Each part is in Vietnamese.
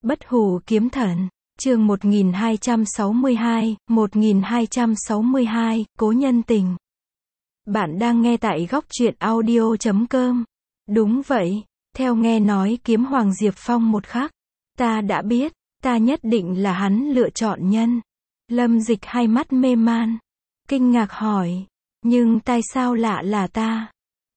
Bất hủ kiếm thần, chương 1262, Cố nhân tình. Bạn đang nghe tại góc truyện audio.com. Đúng vậy, theo nghe nói kiếm Hoàng Diệp Phong một khắc, ta đã biết, ta nhất định là hắn lựa chọn nhân. Lâm Dịch hai mắt mê man, kinh ngạc hỏi, nhưng tại sao lạ là ta?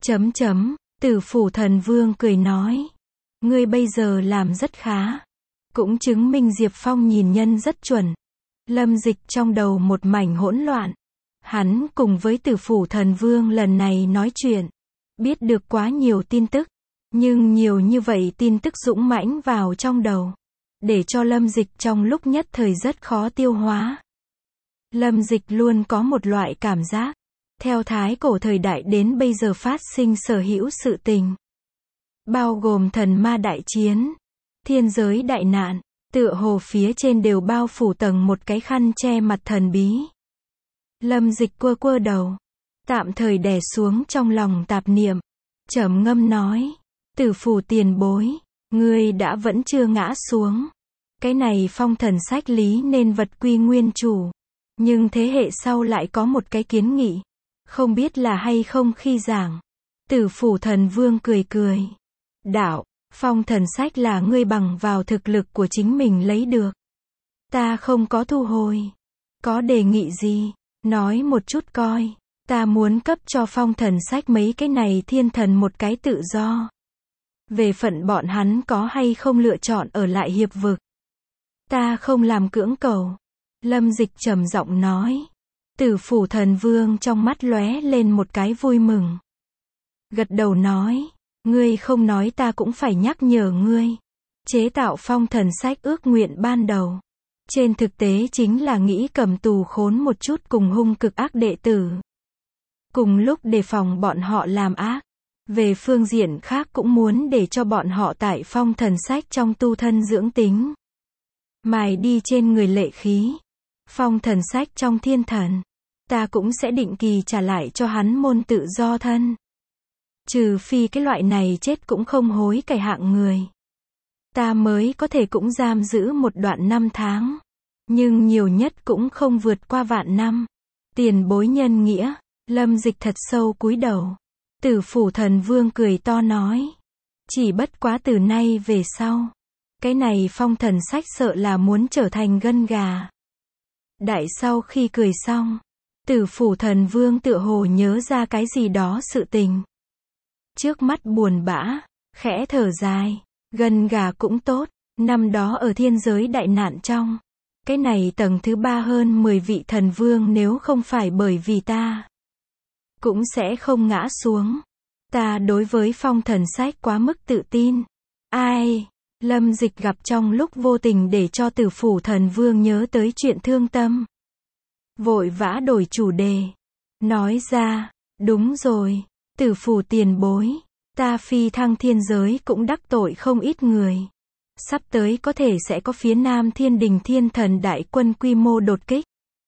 Tử Phủ Thần Vương cười nói, ngươi bây giờ làm rất khá. Cũng chứng minh Diệp Phong nhìn nhân rất chuẩn. Lâm Dịch trong đầu một mảnh hỗn loạn. Hắn cùng với Tử Phủ Thần Vương lần này nói chuyện, biết được quá nhiều tin tức, nhưng nhiều như vậy tin tức dũng mãnh vào trong đầu, để cho Lâm Dịch trong lúc nhất thời rất khó tiêu hóa. Lâm Dịch luôn có một loại cảm giác, theo thái cổ thời đại đến bây giờ phát sinh sở hữu sự tình, bao gồm thần ma đại chiến, thiên giới đại nạn, tựa hồ phía trên đều bao phủ tầng một cái khăn che mặt thần bí. Lâm Dịch quơ đầu, tạm thời đè xuống trong lòng tạp niệm, trầm ngâm nói, Tử Phủ tiền bối, ngươi đã vẫn chưa ngã xuống. Cái này phong thần sách lý nên vật quy nguyên chủ, nhưng thế hệ sau lại có một cái kiến nghị, không biết là hay không khi giảng. Tử Phủ Thần Vương cười, đạo, phong thần sách là ngươi bằng vào thực lực của chính mình lấy được, ta không có thu hồi. Có đề nghị gì? Nói một chút coi, ta muốn cấp cho phong thần sách mấy cái này thiên thần một cái tự do. Về phận bọn hắn có hay không lựa chọn ở lại hiệp vực, ta không làm cưỡng cầu. Lâm Dịch trầm giọng nói. Tử Phủ Thần Vương trong mắt lóe lên một cái vui mừng, gật đầu nói, ngươi không nói ta cũng phải nhắc nhở ngươi. Chế tạo phong thần sách ước nguyện ban đầu, trên thực tế chính là nghĩ cầm tù khốn một chút cùng hung cực ác đệ tử, cùng lúc đề phòng bọn họ làm ác. Về phương diện khác cũng muốn để cho bọn họ tại phong thần sách trong tu thân dưỡng tính, mài đi trên người lệ khí. Phong thần sách trong thiên thần, ta cũng sẽ định kỳ trả lại cho hắn môn tự do thân. Trừ phi cái loại này chết cũng không hối cải hạng người, ta mới có thể cũng giam giữ một đoạn năm tháng, nhưng nhiều nhất cũng không vượt qua vạn năm. Tiền bối nhân nghĩa. Lâm Dịch thật sâu cúi đầu. Tử Phủ Thần Vương cười to nói, chỉ bất quá từ nay về sau, cái này phong thần sách sợ là muốn trở thành gân gà. Đại sau khi cười xong, Tử Phủ Thần Vương tựa hồ nhớ ra cái gì đó sự tình, trước mắt buồn bã, khẽ thở dài, gân gà cũng tốt, năm đó ở thiên giới đại nạn trong, cái này tầng thứ 3 hơn 10 vị thần vương nếu không phải bởi vì ta, cũng sẽ không ngã xuống. Ta đối với phong thần sách quá mức tự tin. Ai? Lâm Dịch gặp trong lúc vô tình để cho Tử Phủ Thần Vương nhớ tới chuyện thương tâm, vội vã đổi chủ đề, nói ra, đúng rồi, Tử Phủ tiền bối, ta phi thăng thiên giới cũng đắc tội không ít người. Sắp tới có thể sẽ có phía Nam Thiên Đình thiên thần đại quân quy mô đột kích.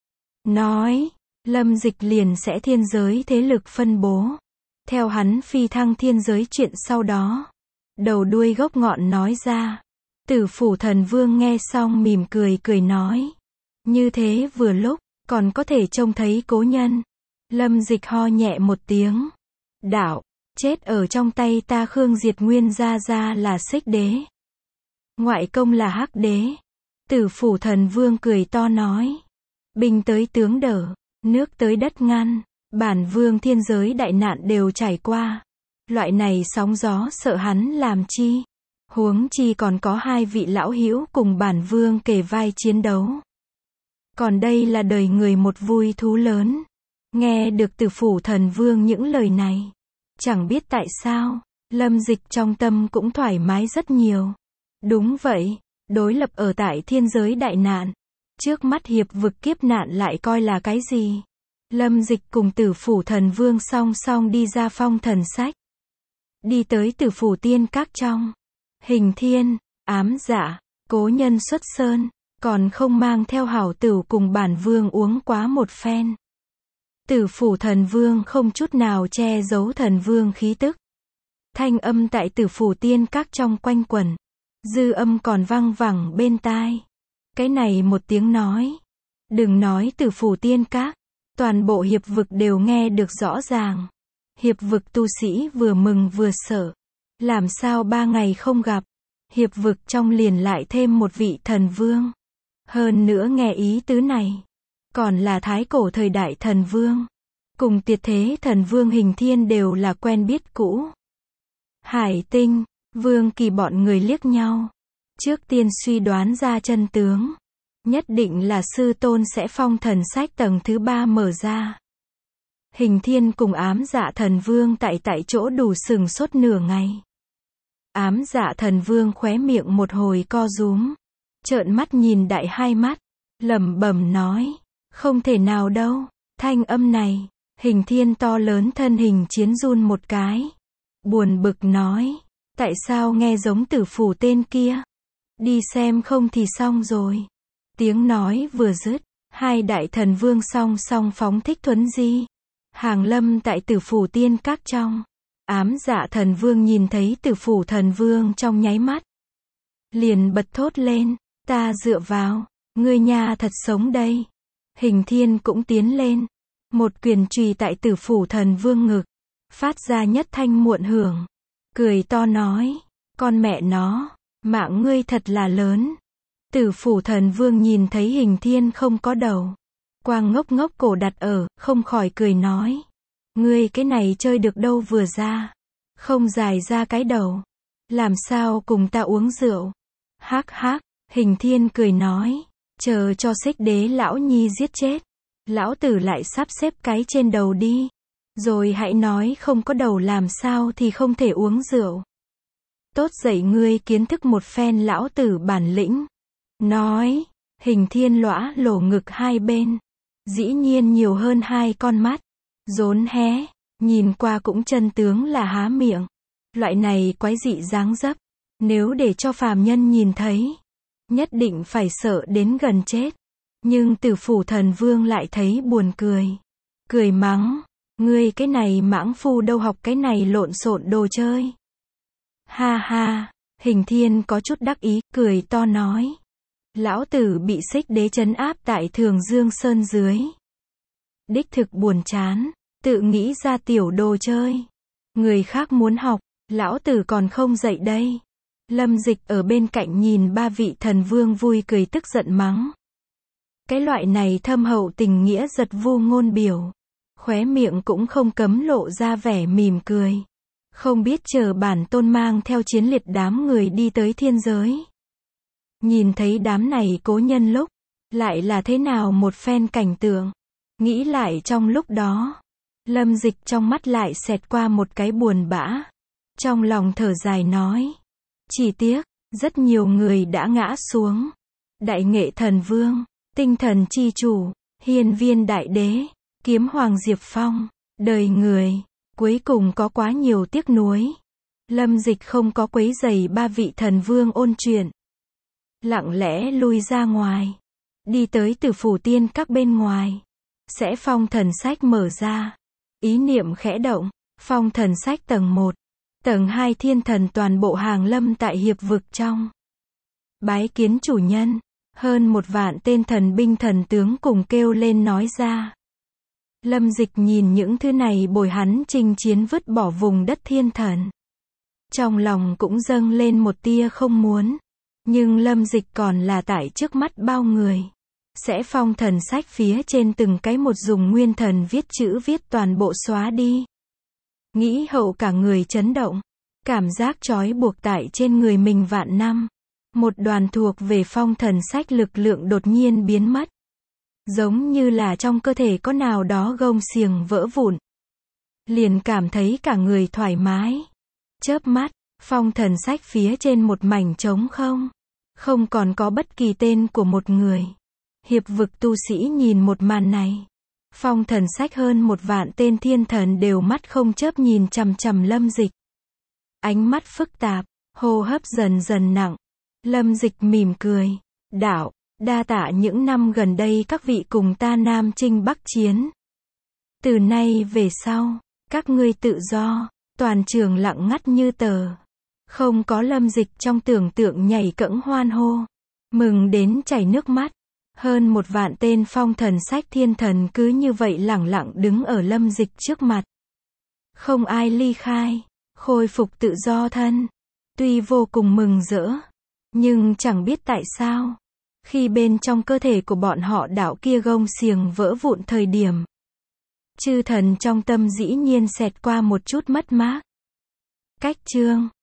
Nói, Lâm Dịch liền sẽ thiên giới thế lực phân bố. Theo hắn phi thăng thiên giới chuyện sau đó, đầu đuôi gốc ngọn nói ra. Tử Phủ Thần Vương nghe xong mỉm cười nói, như thế vừa lúc, còn có thể trông thấy cố nhân. Lâm Dịch ho nhẹ một tiếng, đạo, chết ở trong tay ta Khương Diệt Nguyên gia là Xích Đế, ngoại công là Hắc Đế. Tử Phủ Thần Vương cười to nói, binh tới tướng đỡ, nước tới đất ngăn, bản vương thiên giới đại nạn đều trải qua, loại này sóng gió sợ hắn làm chi, huống chi còn có hai vị lão hữu cùng bản vương kề vai chiến đấu. Còn đây là đời người một vui thú lớn. Nghe được Tử Phủ Thần Vương những lời này, chẳng biết tại sao, Lâm Dịch trong tâm cũng thoải mái rất nhiều. Đúng vậy, đối lập ở tại thiên giới đại nạn, trước mắt hiệp vực kiếp nạn lại coi là cái gì? Lâm Dịch cùng Tử Phủ Thần Vương song song đi ra phong thần sách, đi tới Tử Phủ Tiên Các trong. Hình Thiên, Ám Dạ, Cố Nhân xuất sơn, còn không mang theo hảo tửu cùng bản vương uống quá một phen. Tử Phủ Thần Vương không chút nào che giấu thần vương khí tức, thanh âm tại Tử Phủ Tiên Các trong quanh quẩn. Dư âm còn văng vẳng bên tai. Cái này một tiếng nói. Đừng nói Tử Phủ Tiên Các. Toàn bộ hiệp vực đều nghe được rõ ràng. Hiệp vực tu sĩ vừa mừng vừa sợ. Làm sao 3 ngày không gặp. Hiệp vực trong liền lại thêm một vị thần vương. Hơn nữa nghe ý tứ này. Còn là thái cổ thời đại thần vương. Cùng Tuyệt Thế thần vương Hình Thiên đều là quen biết cũ. Hải Tinh, Vương Kỳ bọn người liếc nhau. Trước tiên suy đoán ra chân tướng. Nhất định là sư tôn sẽ phong thần sách tầng thứ 3 mở ra. Hình Thiên cùng Ám Dạ thần vương tại chỗ đủ sừng sốt nửa ngày. Ám Dạ thần vương khóe miệng một hồi co rúm. Trợn mắt nhìn đại hai mắt. Lẩm bẩm nói. Không thể nào đâu. Thanh âm này. Hình Thiên to lớn thân hình chiến run một cái. Buồn bực nói. Tại sao nghe giống Tử Phủ tên kia? Đi xem không thì xong rồi. Tiếng nói vừa dứt. Hai đại thần vương song song phóng thích thuấn di. Hàng lâm tại Tử Phủ Tiên Các trong. Ám Dạ thần vương nhìn thấy Tử Phủ thần vương trong nháy mắt. Liền bật thốt lên. Ta dựa vào. Ngươi nha thật sống đây. Hình Thiên cũng tiến lên. Một quyền chùy tại Tử Phủ thần vương ngực. Phát ra nhất thanh muộn hưởng. Cười to nói. Con mẹ nó. Mạng ngươi thật là lớn. Tử Phủ thần vương nhìn thấy Hình Thiên không có đầu. Quang ngốc ngốc cổ đặt ở, không khỏi cười nói. Ngươi cái này chơi được đâu vừa ra. Không dài ra cái đầu. Làm sao cùng ta uống rượu. Hắc hắc, Hình Thiên cười nói. Chờ cho Xích Đế lão nhi giết chết. Lão tử lại sắp xếp cái trên đầu đi. Rồi hãy nói không có đầu làm sao thì không thể uống rượu. Tốt dạy ngươi kiến thức một phen lão tử bản lĩnh. Nói, Hình Thiên lõa lổ ngực hai bên. Dĩ nhiên nhiều hơn 2 con mắt. Rốn hé, nhìn qua cũng chân tướng là há miệng. Loại này quái dị dáng dấp. Nếu để cho phàm nhân nhìn thấy. Nhất định phải sợ đến gần chết. Nhưng Tử Phủ thần vương lại thấy buồn cười. Cười mắng. Ngươi cái này mãng phu đâu học cái này lộn xộn đồ chơi. Ha ha, Hình Thiên có chút đắc ý, cười to nói. Lão tử bị Xích Đế trấn áp tại Thường Dương Sơn dưới. Đích thực buồn chán, tự nghĩ ra tiểu đồ chơi. Người khác muốn học, lão tử còn không dạy đây. Lâm Dịch ở bên cạnh nhìn 3 vị thần vương vui cười tức giận mắng. Cái loại này thâm hậu tình nghĩa giật vô ngôn biểu. Khóe miệng cũng không cấm lộ ra vẻ mỉm cười. Không biết chờ bản tôn mang theo chiến liệt đám người đi tới thiên giới. Nhìn thấy đám này cố nhân lúc. Lại là thế nào một phen cảnh tượng. Nghĩ lại trong lúc đó. Lâm Dịch trong mắt lại xẹt qua một cái buồn bã. Trong lòng thở dài nói. Chỉ tiếc, rất nhiều người đã ngã xuống. Đại nghệ thần vương, tinh thần chi chủ, hiên viên đại đế, kiếm hoàng Diệp Phong, đời người. Cuối cùng có quá nhiều tiếc nuối. Lâm Dịch không có quấy rầy 3 vị thần vương ôn chuyện. Lặng lẽ lui ra ngoài. Đi tới Tử Phủ Tiên Các bên ngoài. Sẽ phong thần sách mở ra. Ý niệm khẽ động. Phong thần sách tầng 1. Tầng 2 thiên thần toàn bộ hàng lâm tại hiệp vực trong. Bái kiến chủ nhân. Hơn 1 vạn tên thần binh thần tướng cùng kêu lên nói ra. Lâm Dịch nhìn những thứ này bồi hắn chinh chiến vứt bỏ vùng đất thiên thần. Trong lòng cũng dâng lên một tia không muốn. Nhưng Lâm Dịch còn là tại trước mắt bao người. Sẽ phong thần sách phía trên từng cái một dùng nguyên thần viết chữ viết toàn bộ xóa đi. Nghĩ hậu cả người chấn động. Cảm giác trói buộc tại trên người mình vạn năm. Một đoàn thuộc về phong thần sách lực lượng đột nhiên biến mất. Giống như là trong cơ thể có nào đó gông xiềng vỡ vụn. Liền cảm thấy cả người thoải mái. Chớp mắt, phong thần sách phía trên một mảnh trống không. Không còn có bất kỳ tên của một người. Hiệp vực tu sĩ nhìn một màn này. Phong thần sách hơn 1 vạn tên thiên thần đều mắt không chớp nhìn chằm chằm Lâm Dịch. Ánh mắt phức tạp, hô hấp dần dần nặng. Lâm Dịch mỉm cười. Đạo, đa tạ những năm gần đây các vị cùng ta Nam Chinh Bắc Chiến. Từ nay về sau, các ngươi tự do. Toàn trường lặng ngắt như tờ. Không có Lâm Dịch trong tưởng tượng nhảy cẫng hoan hô, mừng đến chảy nước mắt. Hơn 1 vạn tên phong thần sách thiên thần cứ như vậy lẳng lặng đứng ở Lâm Dịch trước mặt. Không ai ly khai, khôi phục tự do thân. Tuy vô cùng mừng rỡ, nhưng chẳng biết tại sao, khi bên trong cơ thể của bọn họ đạo kia gông xiềng vỡ vụn thời điểm, chư thần trong tâm dĩ nhiên xẹt qua một chút mất mát. Cách chương